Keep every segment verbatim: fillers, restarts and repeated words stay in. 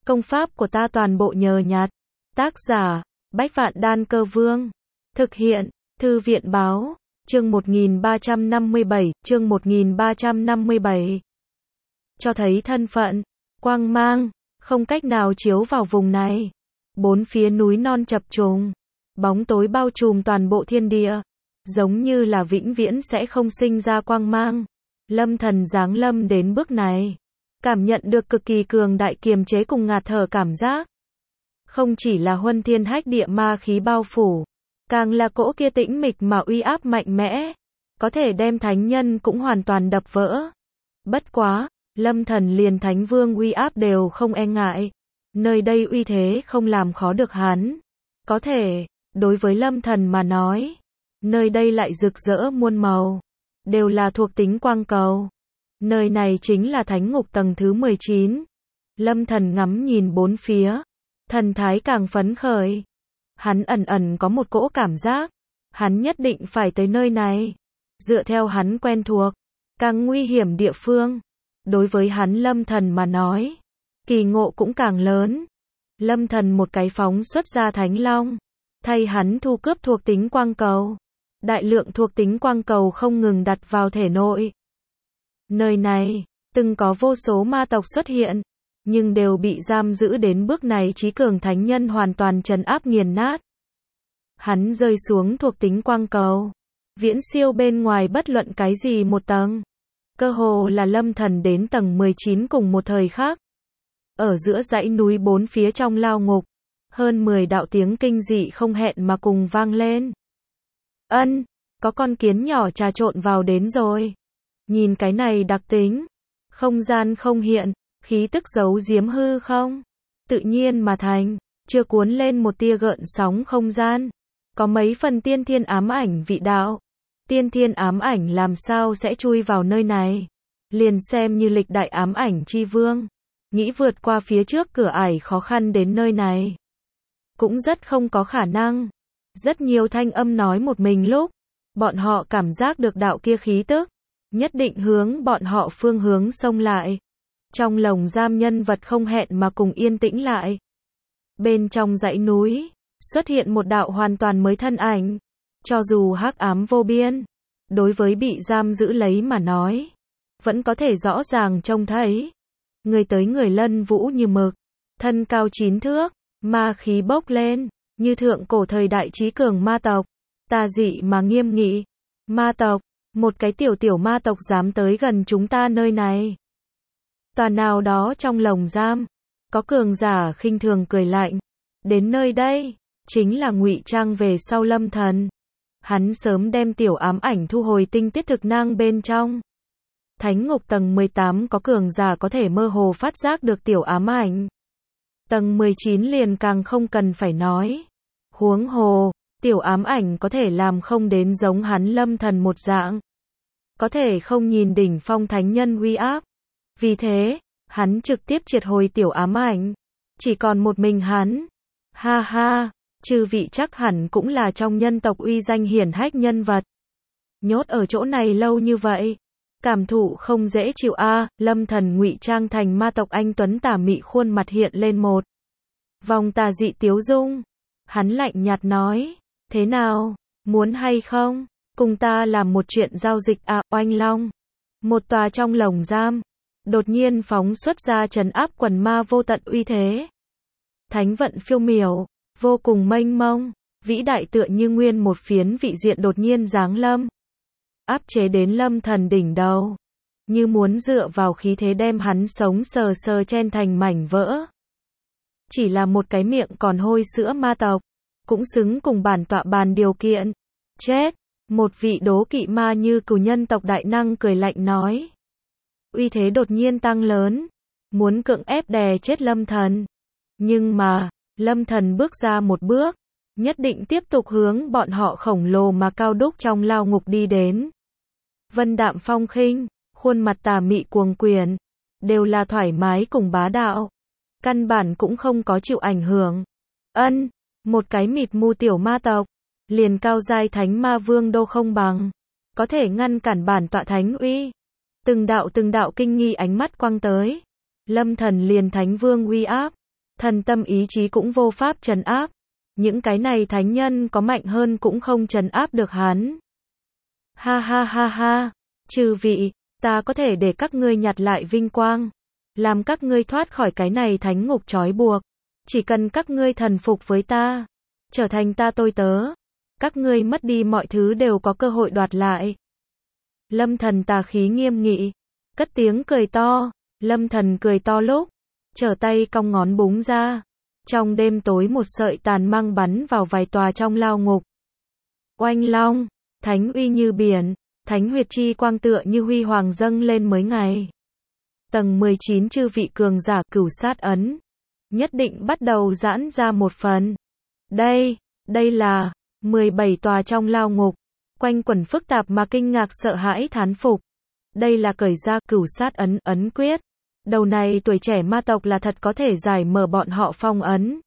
Công pháp của ta toàn bộ nhờ nhặt. Tác giả, Bách Vạn Đan Cơ Vương. Thực hiện, Thư viện Báo. Chương một nghìn ba trăm năm mươi bảy, chương một nghìn ba trăm năm mươi bảy. Cho thấy thân phận, quang mang, không cách nào chiếu vào vùng này. Bốn phía núi non chập trùng, bóng tối bao trùm toàn bộ thiên địa, giống như là vĩnh viễn sẽ không sinh ra quang mang. Lâm Thần giáng lâm đến bước này, cảm nhận được cực kỳ cường đại kiềm chế cùng ngạt thở cảm giác. Không chỉ là huân thiên hách địa ma khí bao phủ, càng là cỗ kia tĩnh mịch mà uy áp mạnh mẽ, có thể đem thánh nhân cũng hoàn toàn đập vỡ. Bất quá, Lâm Thần liền thánh vương uy áp đều không e ngại, nơi đây uy thế không làm khó được hắn. Có thể, đối với Lâm Thần mà nói, nơi đây lại rực rỡ muôn màu, đều là thuộc tính quang cầu. Nơi này chính là thánh ngục tầng thứ mười chín. Lâm Thần ngắm nhìn bốn phía, thần thái càng phấn khởi. Hắn ẩn ẩn có một cỗ cảm giác, hắn nhất định phải tới nơi này. Dựa theo hắn quen thuộc, càng nguy hiểm địa phương, đối với hắn Lâm Thần mà nói, kỳ ngộ cũng càng lớn. Lâm Thần một cái phóng xuất ra thánh long, thay hắn thu cướp thuộc tính quang cầu. Đại lượng thuộc tính quang cầu không ngừng đặt vào thể nội. Nơi này, từng có vô số ma tộc xuất hiện, nhưng đều bị giam giữ đến bước này chí cường thánh nhân hoàn toàn trấn áp nghiền nát. Hắn rơi xuống thuộc tính quang cầu, viễn siêu bên ngoài bất luận cái gì một tầng. Cơ hồ là Lâm Thần đến tầng mười chín cùng một thời khắc. Ở giữa dãy núi bốn phía trong lao ngục, hơn mười đạo tiếng kinh dị không hẹn mà cùng vang lên. Ân, có con kiến nhỏ trà trộn vào đến rồi. Nhìn cái này đặc tính, không gian không hiện, khí tức giấu giếm hư không, tự nhiên mà thành, chưa cuốn lên một tia gợn sóng không gian. Có mấy phần tiên thiên ám ảnh vị đạo. Tiên thiên ám ảnh làm sao sẽ chui vào nơi này? Liền xem như lịch đại ám ảnh chi vương, nghĩ vượt qua phía trước cửa ải khó khăn đến nơi này, cũng rất không có khả năng. Rất nhiều thanh âm nói một mình lúc, bọn họ cảm giác được đạo kia khí tức, nhất định hướng bọn họ phương hướng xông lại. Trong lồng giam nhân vật không hẹn mà cùng yên tĩnh lại. Bên trong dãy núi, xuất hiện một đạo hoàn toàn mới thân ảnh. Cho dù hắc ám vô biên, đối với bị giam giữ lấy mà nói, vẫn có thể rõ ràng trông thấy. Người tới người lân vũ như mực, thân cao chín thước, ma khí bốc lên, như thượng cổ thời đại chí cường ma tộc, tà dị mà nghiêm nghị. Ma tộc, một cái tiểu tiểu ma tộc dám tới gần chúng ta nơi này. Tòa nào đó trong lồng giam, có cường giả khinh thường cười lạnh. Đến nơi đây, chính là ngụy trang về sau Lâm Thần. Hắn sớm đem tiểu ám ảnh thu hồi tinh tiết thực năng bên trong. Thánh ngục tầng mười tám có cường giả có thể mơ hồ phát giác được tiểu ám ảnh. Tầng mười chín liền càng không cần phải nói. Huống hồ, tiểu ám ảnh có thể làm không đến giống hắn Lâm Thần một dạng. Có thể không nhìn đỉnh phong thánh nhân uy áp. Vì thế, hắn trực tiếp triệt hồi tiểu ám ảnh. Chỉ còn một mình hắn. Ha ha, chư vị chắc hẳn cũng là trong nhân tộc uy danh hiển hách nhân vật. Nhốt ở chỗ này lâu như vậy, cảm thụ không dễ chịu a. À, Lâm Thần ngụy trang thành ma tộc anh tuấn tà mị khuôn mặt hiện lên một vòng tà dị tiếu dung. Hắn lạnh nhạt nói, thế nào, muốn hay không, cùng ta làm một chuyện giao dịch à, oanh long. Một tòa trong lồng giam, đột nhiên phóng xuất ra trấn áp quần ma vô tận uy thế. Thánh vận phiêu miểu, vô cùng mênh mông, vĩ đại tựa như nguyên một phiến vị diện đột nhiên giáng lâm. Áp chế đến Lâm Thần đỉnh đầu, như muốn dựa vào khí thế đem hắn sống sờ sờ chen thành mảnh vỡ. Chỉ là một cái miệng còn hôi sữa ma tộc, cũng xứng cùng bản tọa bàn điều kiện. Chết, một vị đố kỵ ma như cửu nhân tộc đại năng cười lạnh nói. Uy thế đột nhiên tăng lớn, muốn cưỡng ép đè chết Lâm Thần. Nhưng mà, Lâm Thần bước ra một bước, nhất định tiếp tục hướng bọn họ khổng lồ mà cao đúc trong lao ngục đi đến. Vân đạm phong khinh, khuôn mặt tà mị cuồng quyền, đều là thoải mái cùng bá đạo. Căn bản cũng không có chịu ảnh hưởng. Ân, một cái mịt mu tiểu ma tộc, liền cao giai thánh ma vương đô không bằng, có thể ngăn cản bản tọa thánh uy. Từng đạo từng đạo kinh nghi ánh mắt quăng tới. Lâm Thần liền thánh vương uy áp, Thần tâm ý chí cũng vô pháp trấn áp. Những cái này thánh nhân có mạnh hơn cũng không trấn áp được hắn. Ha ha ha ha, chư vị, ta có thể để các ngươi nhặt lại vinh quang, làm các ngươi thoát khỏi cái này thánh ngục trói buộc. Chỉ cần các ngươi thần phục với ta, trở thành ta tôi tớ, các ngươi mất đi mọi thứ đều có cơ hội đoạt lại. Lâm Thần tà khí nghiêm nghị, cất tiếng cười to. Lâm Thần cười to lúc, trở tay cong ngón búng ra. Trong đêm tối một sợi tàn mang bắn vào vài tòa trong lao ngục. Oanh long, thánh uy như biển, thánh huyệt chi quang tựa như huy hoàng dâng lên mới ngày. Tầng mười chín chư vị cường giả cửu sát ấn, nhất định bắt đầu giãn ra một phần. Đây, đây là mười bảy tòa trong lao ngục, quanh quẩn phức tạp mà kinh ngạc sợ hãi thán phục. Đây là cởi ra cửu sát ấn, ấn quyết. Đầu này tuổi trẻ ma tộc là thật có thể giải mở bọn họ phong ấn.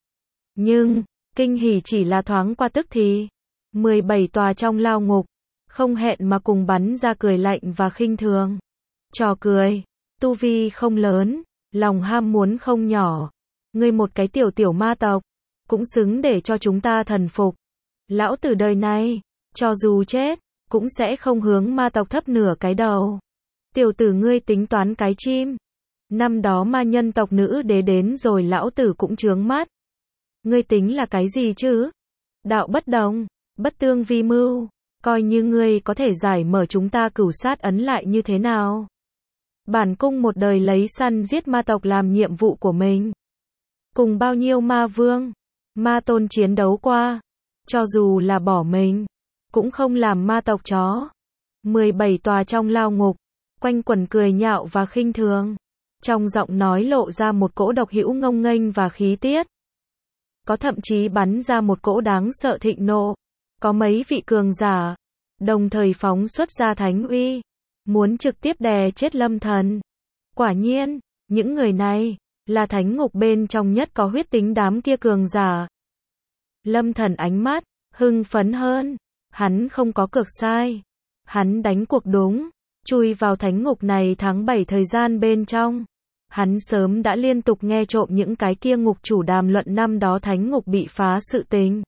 Nhưng, kinh hỉ chỉ là thoáng qua tức thì. mười bảy tòa trong lao ngục, không hẹn mà cùng bắn ra cười lạnh và khinh thường. Trò cười, tu vi không lớn, lòng ham muốn không nhỏ. Ngươi một cái tiểu tiểu ma tộc, cũng xứng để cho chúng ta thần phục. Lão tử đời này, cho dù chết, cũng sẽ không hướng ma tộc thấp nửa cái đầu. Tiểu tử ngươi tính toán cái chim. Năm đó ma nhân tộc nữ đế đến rồi lão tử cũng chướng mắt. Ngươi tính là cái gì chứ? Đạo bất đồng, bất tương vi mưu, coi như ngươi có thể giải mở chúng ta cửu sát ấn lại như thế nào? Bản cung một đời lấy săn giết ma tộc làm nhiệm vụ của mình. Cùng bao nhiêu ma vương, ma tôn chiến đấu qua, cho dù là bỏ mình, cũng không làm ma tộc chó. mười bảy tòa trong lao ngục, quanh quẩn cười nhạo và khinh thường. Trong giọng nói lộ ra một cỗ độc hữu ngông nghênh và khí tiết. Có thậm chí bắn ra một cỗ đáng sợ thịnh nộ. Có mấy vị cường giả, đồng thời phóng xuất ra thánh uy, muốn trực tiếp đè chết Lâm Thần. Quả nhiên, những người này, là thánh ngục bên trong nhất có huyết tính đám kia cường giả. Lâm Thần ánh mắt, hưng phấn hơn. Hắn không có cược sai. Hắn đánh cuộc đúng. Chui vào thánh ngục này tháng bảy thời gian bên trong. Hắn sớm đã liên tục nghe trộm những cái kia ngục chủ đàm luận năm đó thánh ngục bị phá sự tình.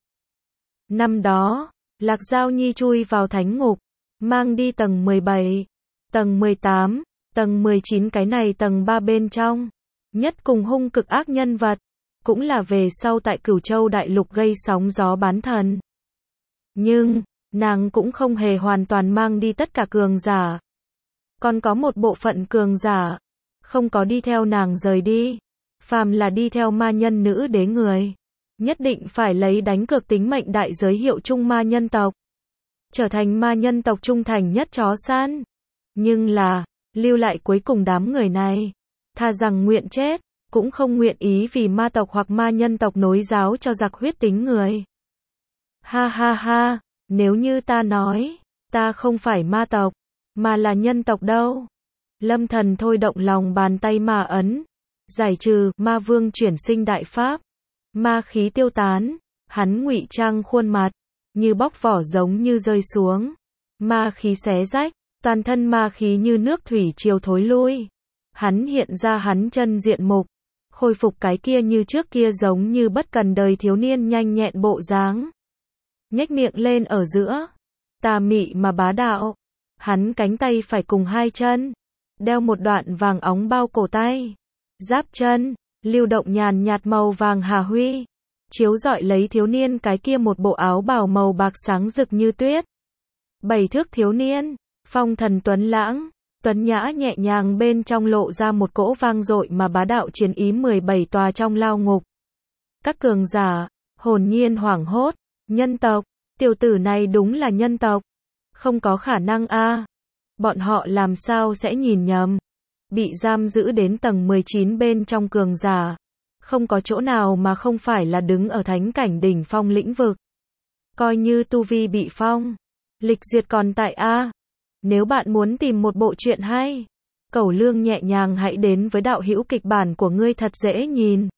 Năm đó, Lạc Giao Nhi chui vào thánh ngục, mang đi tầng mười bảy, tầng mười tám, tầng mười chín cái này tầng ba bên trong. Nhất cùng hung cực ác nhân vật, cũng là về sau tại Cửu Châu Đại Lục gây sóng gió bán thần. Nhưng, nàng cũng không hề hoàn toàn mang đi tất cả cường giả. Còn có một bộ phận cường giả, không có đi theo nàng rời đi. Phàm là đi theo ma nhân nữ đế người, nhất định phải lấy đánh cược tính mệnh đại giới hiệu chung ma nhân tộc. Trở thành ma nhân tộc trung thành nhất chó săn. Nhưng là, lưu lại cuối cùng đám người này, thà rằng nguyện chết, cũng không nguyện ý vì ma tộc hoặc ma nhân tộc nối giáo cho giặc huyết tính người. Ha ha ha, nếu như ta nói, ta không phải ma tộc, mà là nhân tộc đâu. Lâm Thần thôi động lòng bàn tay ma ấn, giải trừ ma vương chuyển sinh đại pháp, ma khí tiêu tán, hắn ngụy trang khuôn mặt, như bóc vỏ giống như rơi xuống, ma khí xé rách, toàn thân ma khí như nước thủy triều thối lui. Hắn hiện ra hắn chân diện mục, khôi phục cái kia như trước kia giống như bất cần đời thiếu niên nhanh nhẹn bộ dáng. Nhếch miệng lên ở giữa, tà mị mà bá đạo. Hắn cánh tay phải cùng hai chân, đeo một đoạn vàng óng bao cổ tay. Giáp chân, lưu động nhàn nhạt màu vàng hà huy, chiếu rọi lấy thiếu niên cái kia một bộ áo bào màu bạc sáng rực như tuyết. Bảy thước thiếu niên, phong thần tuấn lãng, tuấn nhã nhẹ nhàng bên trong lộ ra một cỗ vang dội mà bá đạo chiến ý mười bảy tòa trong lao ngục. Các cường giả, hồn nhiên hoảng hốt, nhân tộc, tiểu tử này đúng là nhân tộc. Không có khả năng a. Bọn họ làm sao sẽ nhìn nhầm. Bị giam giữ đến tầng mười chín bên trong cường giả, không có chỗ nào mà không phải là đứng ở thánh cảnh đỉnh phong lĩnh vực. Coi như tu vi bị phong, lịch duyệt còn tại a. Nếu bạn muốn tìm một bộ truyện hay, Cẩu Lương nhẹ nhàng hãy đến với đạo hữu kịch bản của ngươi thật dễ nhìn.